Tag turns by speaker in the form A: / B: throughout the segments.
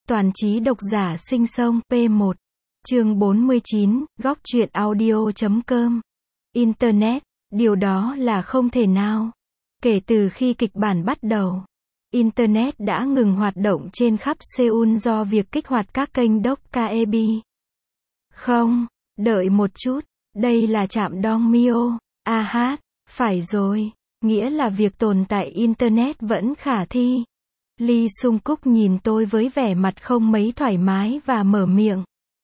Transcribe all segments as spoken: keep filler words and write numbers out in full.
A: Toàn trí độc giả sinh sông P một. Chương bốn mươi chín, góc truyện audio chấm com. Internet, điều đó là không thể nào. Kể từ khi kịch bản bắt đầu, Internet đã ngừng hoạt động trên khắp Seoul do việc kích hoạt các kênh Dokkaebi. Không, đợi một chút, đây là trạm Dongmyo. À hát, phải rồi, nghĩa là việc tồn tại Internet vẫn khả thi. Lee Sung-kuk nhìn tôi với vẻ mặt không mấy thoải mái và mở miệng.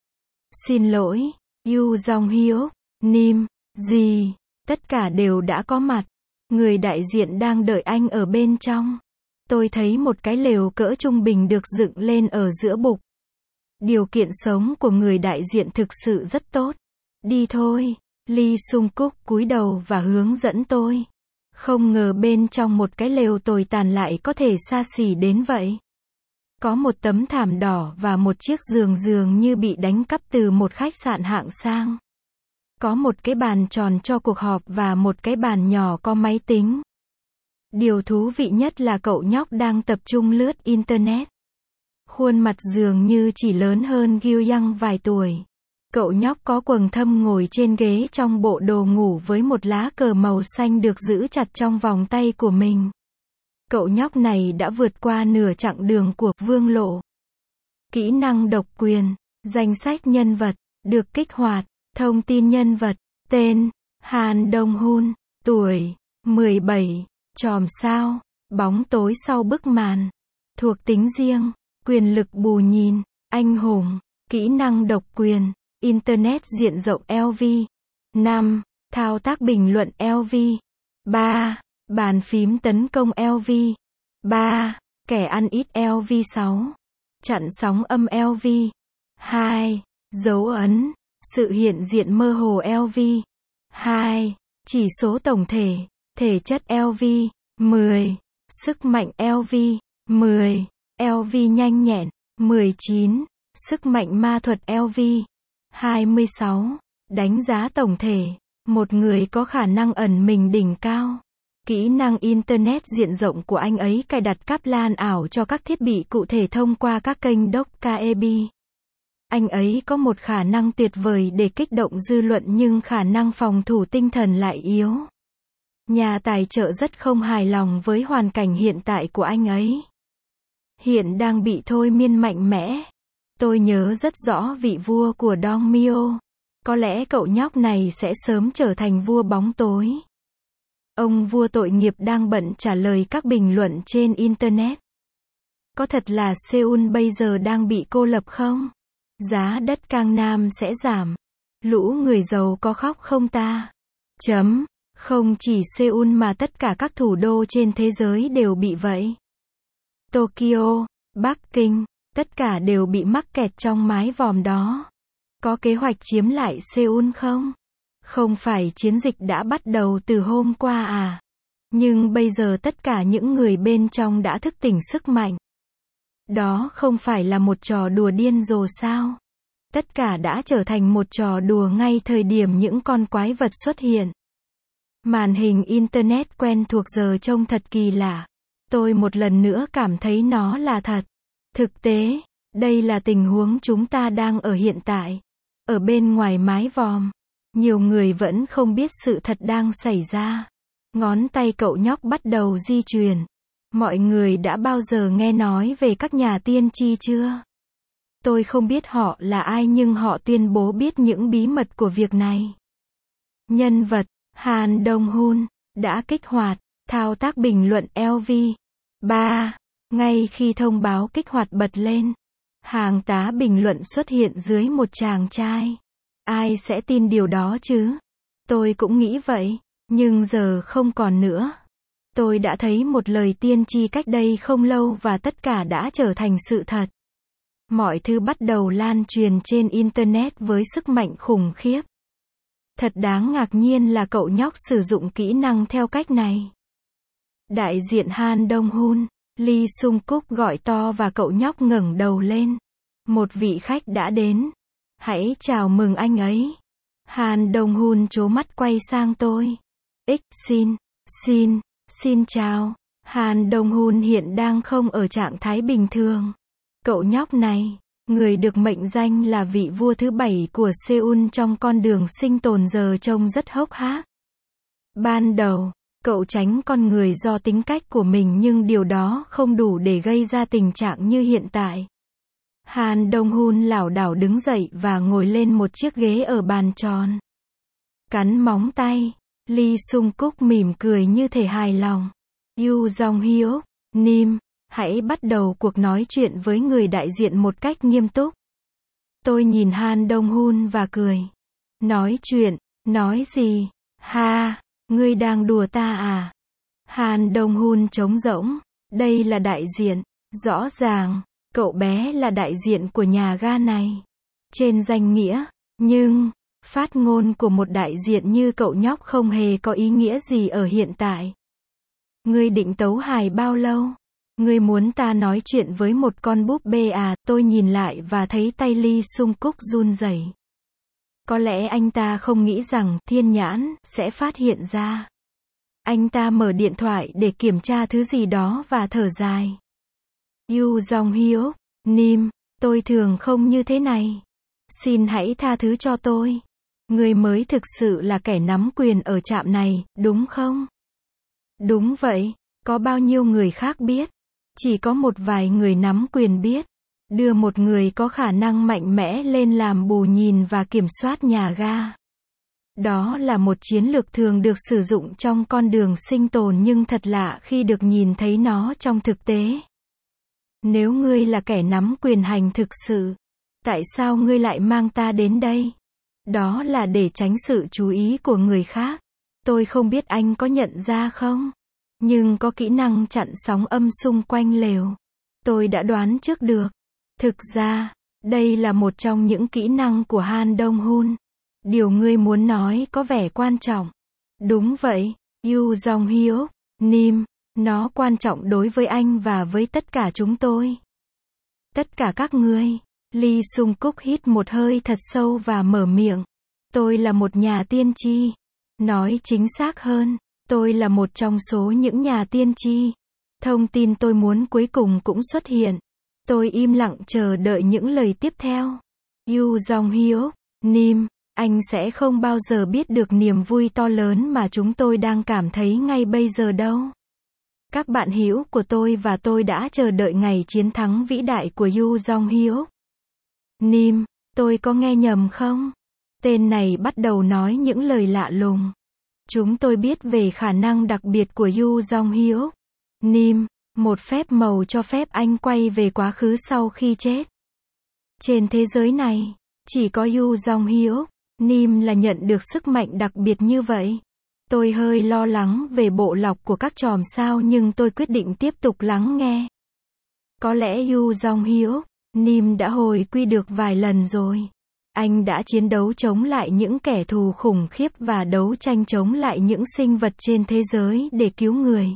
A: Xin lỗi, Yoo Jong-hyuk, Nim, gì, tất cả đều đã có mặt. Người đại diện đang đợi anh ở bên trong. Tôi thấy một cái lều cỡ trung bình được dựng lên ở giữa bục. Điều kiện sống của người đại diện thực sự rất tốt. Đi thôi, Lee Sung-kuk cúi đầu và hướng dẫn tôi. Không ngờ bên trong một cái lều tồi tàn lại có thể xa xỉ đến vậy. Có một tấm thảm đỏ và một chiếc giường dường như bị đánh cắp từ một khách sạn hạng sang. Có một cái bàn tròn cho cuộc họp và một cái bàn nhỏ có máy tính. Điều thú vị nhất là cậu nhóc đang tập trung lướt Internet. Khuôn mặt dường như chỉ lớn hơn Gil Young vài tuổi. Cậu nhóc có quầng thâm ngồi trên ghế trong bộ đồ ngủ với một lá cờ màu xanh được giữ chặt trong vòng tay của mình. Cậu nhóc này đã vượt qua nửa chặng đường của vương lộ. Kỹ năng độc quyền, danh sách nhân vật, được kích hoạt, thông tin nhân vật, tên, Han Dong-hun, tuổi, mười bảy, chòm sao, bóng tối sau bức màn, thuộc tính riêng, quyền lực bù nhìn, anh hùng, kỹ năng độc quyền, Internet diện rộng L V. năm. Thao tác bình luận L V. ba. Bàn phím tấn công L V. ba. Kẻ ăn ít L V. sáu. Chặn sóng âm L V. hai. Dấu ấn, sự hiện diện mơ hồ L V. hai. Chỉ số tổng thể, thể chất L V. mười. Sức mạnh L V. mười. L V nhanh nhẹn, mười chín. Sức mạnh ma thuật L V. hai mươi sáu. Đánh giá tổng thể, một người có khả năng ẩn mình đỉnh cao. Kỹ năng Internet diện rộng của anh ấy cài đặt cáp LAN ảo cho các thiết bị cụ thể thông qua các kênh Dokkaebi. Anh ấy có một khả năng tuyệt vời để kích động dư luận nhưng khả năng phòng thủ tinh thần lại yếu. Nhà tài trợ rất không hài lòng với hoàn cảnh hiện tại của anh ấy. Hiện đang bị thôi miên mạnh mẽ. Tôi nhớ rất rõ vị vua của Dongmyo. Có lẽ cậu nhóc này sẽ sớm trở thành vua bóng tối. Ông vua tội nghiệp đang bận trả lời các bình luận trên Internet. Có thật là Seoul bây giờ đang bị cô lập không? Giá đất Gangnam sẽ giảm. Lũ người giàu có khóc không ta? Chấm. Không chỉ Seoul mà tất cả các thủ đô trên thế giới đều bị vậy. Tokyo, Bắc Kinh, tất cả đều bị mắc kẹt trong mái vòm đó. Có kế hoạch chiếm lại Seoul không? Không phải chiến dịch đã bắt đầu từ hôm qua à? Nhưng bây giờ tất cả những người bên trong đã thức tỉnh sức mạnh. Đó không phải là một trò đùa điên rồ sao? Tất cả đã trở thành một trò đùa ngay thời điểm những con quái vật xuất hiện. Màn hình Internet quen thuộc giờ trông thật kỳ lạ. Tôi một lần nữa cảm thấy nó là thật. Thực tế, đây là tình huống chúng ta đang ở hiện tại. Ở bên ngoài mái vòm, nhiều người vẫn không biết sự thật đang xảy ra. Ngón tay cậu nhóc bắt đầu di chuyển. Mọi người đã bao giờ nghe nói về các nhà tiên tri chưa? Tôi không biết họ là ai nhưng họ tuyên bố biết những bí mật của việc này. Nhân vật, Han Dong-hun, đã kích hoạt, thao tác bình luận L V. ba. Ngay khi thông báo kích hoạt bật lên, hàng tá bình luận xuất hiện dưới một chàng trai. Ai sẽ tin điều đó chứ? Tôi cũng nghĩ vậy, nhưng giờ không còn nữa. Tôi đã thấy một lời tiên tri cách đây không lâu và tất cả đã trở thành sự thật. Mọi thứ bắt đầu lan truyền trên Internet với sức mạnh khủng khiếp. Thật đáng ngạc nhiên là cậu nhóc sử dụng kỹ năng theo cách này. Đại diện Han Dong-hun, Lee Sung-kuk gọi to và cậu nhóc ngẩng đầu lên. Một vị khách đã đến. Hãy chào mừng anh ấy. Han Dong-hun trố mắt quay sang tôi. X xin, xin, xin chào. Han Dong-hun hiện đang không ở trạng thái bình thường. Cậu nhóc này, người được mệnh danh là vị vua thứ bảy của Seoul trong con đường sinh tồn giờ trông rất hốc hác. Ban đầu, cậu tránh con người do tính cách của mình nhưng điều đó không đủ để gây ra tình trạng như hiện tại. Han Dong-hun lảo đảo đứng dậy và ngồi lên một chiếc ghế ở bàn tròn. Cắn móng tay, Lee Sung-kuk mỉm cười như thể hài lòng. Yoo Jong-hyuk, Nim, hãy bắt đầu cuộc nói chuyện với người đại diện một cách nghiêm túc. Tôi nhìn Han Dong-hun và cười. Nói chuyện, nói gì? Ha, ngươi đang đùa ta à? Han Dong-hun trống rỗng. Đây là đại diện. Rõ ràng, cậu bé là đại diện của nhà ga này. Trên danh nghĩa, nhưng, phát ngôn của một đại diện như cậu nhóc không hề có ý nghĩa gì ở hiện tại. Ngươi định tấu hài bao lâu? Ngươi muốn ta nói chuyện với một con búp bê à? Tôi nhìn lại và thấy tay Lee Sung-kuk run rẩy. Có lẽ anh ta không nghĩ rằng thiên nhãn sẽ phát hiện ra. Anh ta mở điện thoại để kiểm tra thứ gì đó và thở dài. Yoo Jong-hyuk, Nim, tôi thường không như thế này. Xin hãy tha thứ cho tôi. Ngươi mới thực sự là kẻ nắm quyền ở trạm này, đúng không? Đúng vậy, có bao nhiêu người khác biết? Chỉ có một vài người nắm quyền biết. Đưa một người có khả năng mạnh mẽ lên làm bù nhìn và kiểm soát nhà ga. Đó là một chiến lược thường được sử dụng trong con đường sinh tồn nhưng thật lạ khi được nhìn thấy nó trong thực tế. Nếu ngươi là kẻ nắm quyền hành thực sự, tại sao ngươi lại mang ta đến đây? Đó là để tránh sự chú ý của người khác. Tôi không biết anh có nhận ra không? Nhưng có kỹ năng chặn sóng âm xung quanh lều. Tôi đã đoán trước được. Thực ra, đây là một trong những kỹ năng của Han Dong-hun. Điều ngươi muốn nói có vẻ quan trọng. Đúng vậy, Yoo Jong-hyuk, Nim, nó quan trọng đối với anh và với tất cả chúng tôi. Tất cả các ngươi. Lee Sung-kuk hít một hơi thật sâu và mở miệng. Tôi là một nhà tiên tri. Nói chính xác hơn, tôi là một trong số những nhà tiên tri. Thông tin tôi muốn cuối cùng cũng xuất hiện. Tôi im lặng chờ đợi những lời tiếp theo. Yoo Jong-hyuk, Nim, anh sẽ không bao giờ biết được niềm vui to lớn mà chúng tôi đang cảm thấy ngay bây giờ đâu. Các bạn hữu của tôi và tôi đã chờ đợi ngày chiến thắng vĩ đại của Yoo Jong-hyuk. Nim, tôi có nghe nhầm không? Tên này bắt đầu nói những lời lạ lùng. Chúng tôi biết về khả năng đặc biệt của Yoo Jong-hyuk. Nim, một phép màu cho phép anh quay về quá khứ sau khi chết. Trên thế giới này, chỉ có Yoo Jong-hyuk, Nim là nhận được sức mạnh đặc biệt như vậy. Tôi hơi lo lắng về bộ lọc của các chòm sao nhưng tôi quyết định tiếp tục lắng nghe. Có lẽ Yoo Jong-hyuk, Nim đã hồi quy được vài lần rồi. Anh đã chiến đấu chống lại những kẻ thù khủng khiếp và đấu tranh chống lại những sinh vật trên thế giới để cứu người.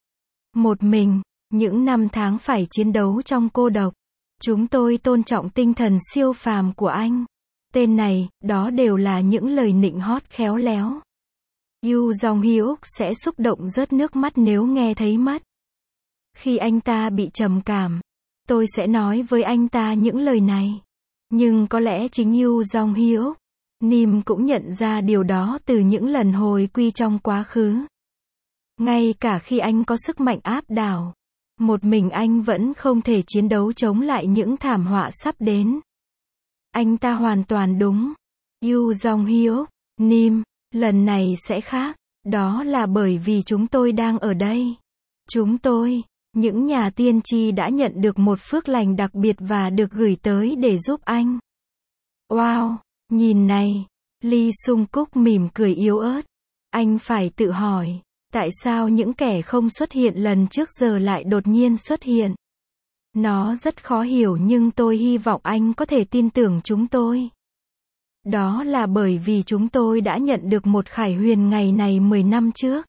A: Một mình, những năm tháng phải chiến đấu trong cô độc. Chúng tôi tôn trọng tinh thần siêu phàm của anh. Tên này, đó đều là những lời nịnh hót khéo léo. Yoo Jong-hyuk sẽ xúc động rớt nước mắt nếu nghe thấy mất. Khi anh ta bị trầm cảm, tôi sẽ nói với anh ta những lời này. Nhưng có lẽ chính Yoo Jong-hyuk, Nim cũng nhận ra điều đó từ những lần hồi quy trong quá khứ. Ngay cả khi anh có sức mạnh áp đảo, một mình anh vẫn không thể chiến đấu chống lại những thảm họa sắp đến. Anh ta hoàn toàn đúng. Yoo Jong-hyuk, Nim, lần này sẽ khác. Đó là bởi vì chúng tôi đang ở đây. Chúng tôi, những nhà tiên tri đã nhận được một phước lành đặc biệt và được gửi tới để giúp anh. Wow, nhìn này. Lee Sung-kuk mỉm cười yếu ớt. Anh phải tự hỏi, tại sao những kẻ không xuất hiện lần trước giờ lại đột nhiên xuất hiện? Nó rất khó hiểu nhưng tôi hy vọng anh có thể tin tưởng chúng tôi. Đó là bởi vì chúng tôi đã nhận được một khải huyền ngày này mười năm trước.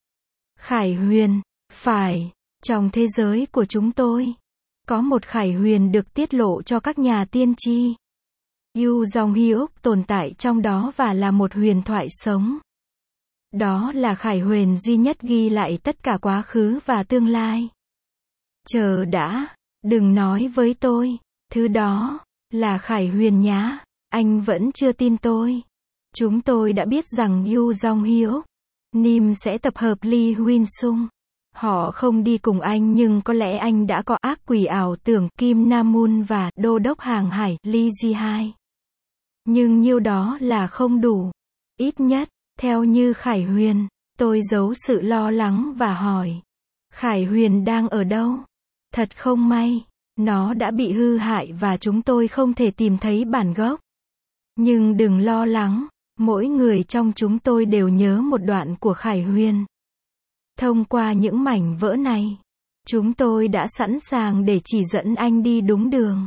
A: Khải huyền, phải, trong thế giới của chúng tôi, có một khải huyền được tiết lộ cho các nhà tiên tri. Yoo Jong-hyuk tồn tại trong đó và là một huyền thoại sống. Đó là khải huyền duy nhất ghi lại tất cả quá khứ và tương lai. Chờ đã, đừng nói với tôi, Thứ đó, là Khải Huyền nhá, anh vẫn chưa tin tôi. Chúng tôi đã biết rằng Yoo Jong-hyuk, Nim sẽ tập hợp Lee Huynh Sung. Họ không đi cùng anh nhưng có lẽ anh đã có ác quỷ ảo tưởng Kim Nam-un và Đô đốc hàng hải Lee Ji-hai. Nhưng nhiêu đó là không đủ. Ít nhất, theo như Khải Huyền, tôi giấu sự lo lắng và hỏi. Khải Huyền đang ở đâu? Thật không may, nó đã bị hư hại và chúng tôi không thể tìm thấy bản gốc. Nhưng đừng lo lắng, mỗi người trong chúng tôi đều nhớ một đoạn của Khải Huyền. Thông qua những mảnh vỡ này, chúng tôi đã sẵn sàng để chỉ dẫn anh đi đúng đường.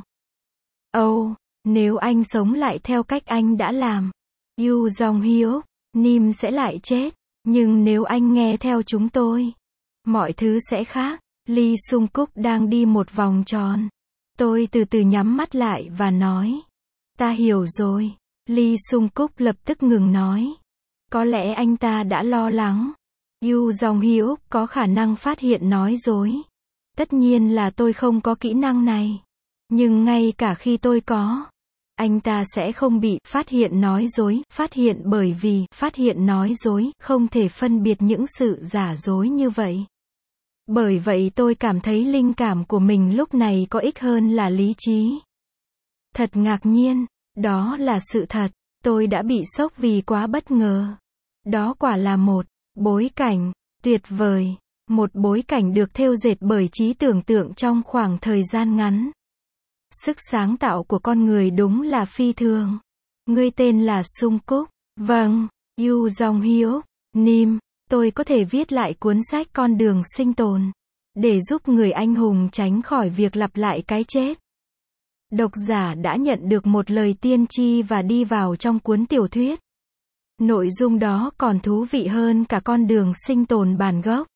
A: Âu, oh, nếu anh sống lại theo cách anh đã làm, Yoo Jong-hyuk, Nim sẽ lại chết. Nhưng nếu anh nghe theo chúng tôi, mọi thứ sẽ khác. Lee Sung-kuk đang đi một vòng tròn. Tôi từ từ nhắm mắt lại và nói. Ta hiểu rồi. Lee Sung-kuk lập tức ngừng nói. Có lẽ anh ta đã lo lắng. Yoo Jong-hyuk có khả năng phát hiện nói dối. Tất nhiên là tôi không có kỹ năng này. Nhưng ngay cả khi tôi có, anh ta sẽ không bị phát hiện nói dối, phát hiện bởi vì phát hiện nói dối không thể phân biệt những sự giả dối như vậy. Bởi vậy tôi cảm thấy linh cảm của mình lúc này có ích hơn là lý trí. Thật ngạc nhiên, đó là sự thật, tôi đã bị sốc vì quá bất ngờ. Đó quả là một bối cảnh tuyệt vời, một bối cảnh được thêu dệt bởi trí tưởng tượng trong khoảng thời gian ngắn. Sức sáng tạo của con người đúng là phi thường. Ngươi tên là Sung-kuk. Vâng, Yoo Jong-hyuk, Nim, tôi có thể viết lại cuốn sách Con đường sinh tồn, để giúp người anh hùng tránh khỏi việc lặp lại cái chết. Độc giả đã nhận được một lời tiên tri và đi vào trong cuốn tiểu thuyết. Nội dung đó còn thú vị hơn cả con đường sinh tồn bản gốc.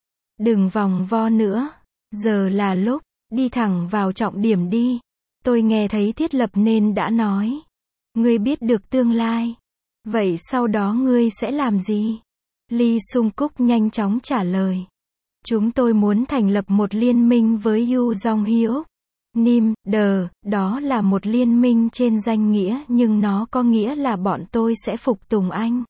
A: Đừng vòng vo nữa, giờ là lúc đi thẳng vào trọng điểm đi. Tôi nghe thấy thiết lập nên đã nói. Ngươi biết được tương lai. Vậy sau đó ngươi sẽ làm gì? Lee Sung-kuk nhanh chóng trả lời. Chúng tôi muốn thành lập một liên minh với Yoo Jong-hyuk. Nim, đờ, đó là một liên minh trên danh nghĩa nhưng nó có nghĩa là bọn tôi sẽ phục tùng anh.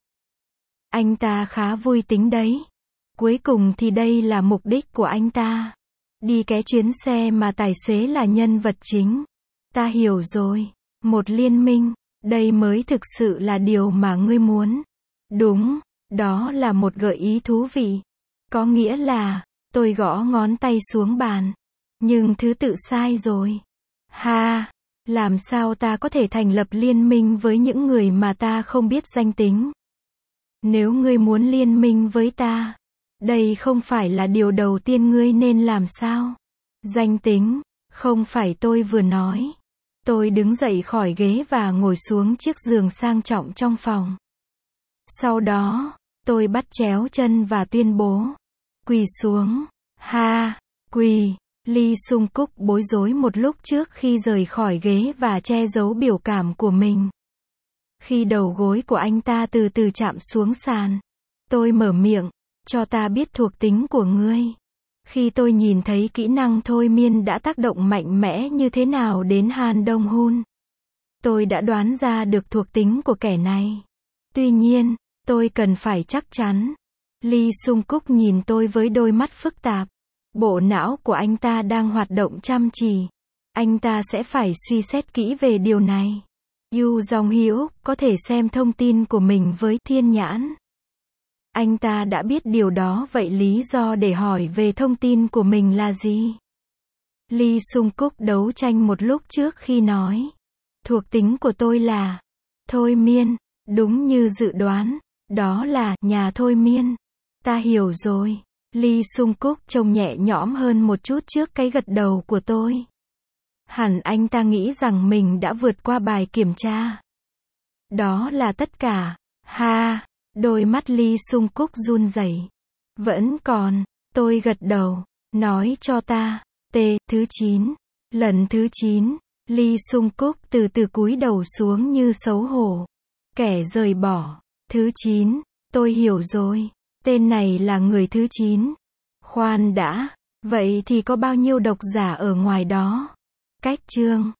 A: Anh ta khá vui tính đấy. Cuối cùng thì đây là mục đích của anh ta. Đi cái chuyến xe mà tài xế là nhân vật chính. Ta hiểu rồi. Một liên minh, đây mới thực sự là điều mà ngươi muốn. Đúng, đó là một gợi ý thú vị. Có nghĩa là, tôi gõ ngón tay xuống bàn. Nhưng thứ tự sai rồi. Ha, làm sao ta có thể thành lập liên minh với những người mà ta không biết danh tính? Nếu ngươi muốn liên minh với ta, đây không phải là điều đầu tiên ngươi nên làm sao? Danh tính, không phải tôi vừa nói. Tôi đứng dậy khỏi ghế và ngồi xuống chiếc giường sang trọng trong phòng. Sau đó, tôi bắt chéo chân và tuyên bố. Quỳ xuống. Ha, quỳ. Lee Sung-kuk bối rối một lúc trước khi rời khỏi ghế và che giấu biểu cảm của mình. Khi đầu gối của anh ta từ từ chạm xuống sàn, tôi mở miệng, cho ta biết thuộc tính của ngươi. Khi tôi nhìn thấy kỹ năng thôi miên đã tác động mạnh mẽ như thế nào đến Han Dong-hun, tôi đã đoán ra được thuộc tính của kẻ này. Tuy nhiên, tôi cần phải chắc chắn. Lee Sung-kuk nhìn tôi với đôi mắt phức tạp. Bộ não của anh ta đang hoạt động chăm chỉ. Anh ta sẽ phải suy xét kỹ về điều này. Yoo Jong-hyuk có thể xem thông tin của mình với thiên nhãn. Anh ta đã biết điều đó, vậy lý do để hỏi về thông tin của mình là gì? Lee Sung-kuk đấu tranh một lúc trước khi nói. Thuộc tính của tôi là thôi miên, đúng như dự đoán, đó là nhà thôi miên. Ta hiểu rồi. Lee Sung-kuk trông nhẹ nhõm hơn một chút trước cái gật đầu của tôi. Hẳn anh ta nghĩ rằng mình đã vượt qua bài kiểm tra. Đó là tất cả. Ha, đôi mắt Lee Sung-kuk run rẩy. Vẫn còn, tôi gật đầu, nói cho ta, T, thứ chín. Lần thứ chín, Lee Sung-kuk từ từ cúi đầu xuống như xấu hổ. Kẻ rời bỏ. Thứ chín, tôi hiểu rồi. Tên này là người thứ chín. Khoan đã, vậy thì có bao nhiêu độc giả ở ngoài đó? Cách chương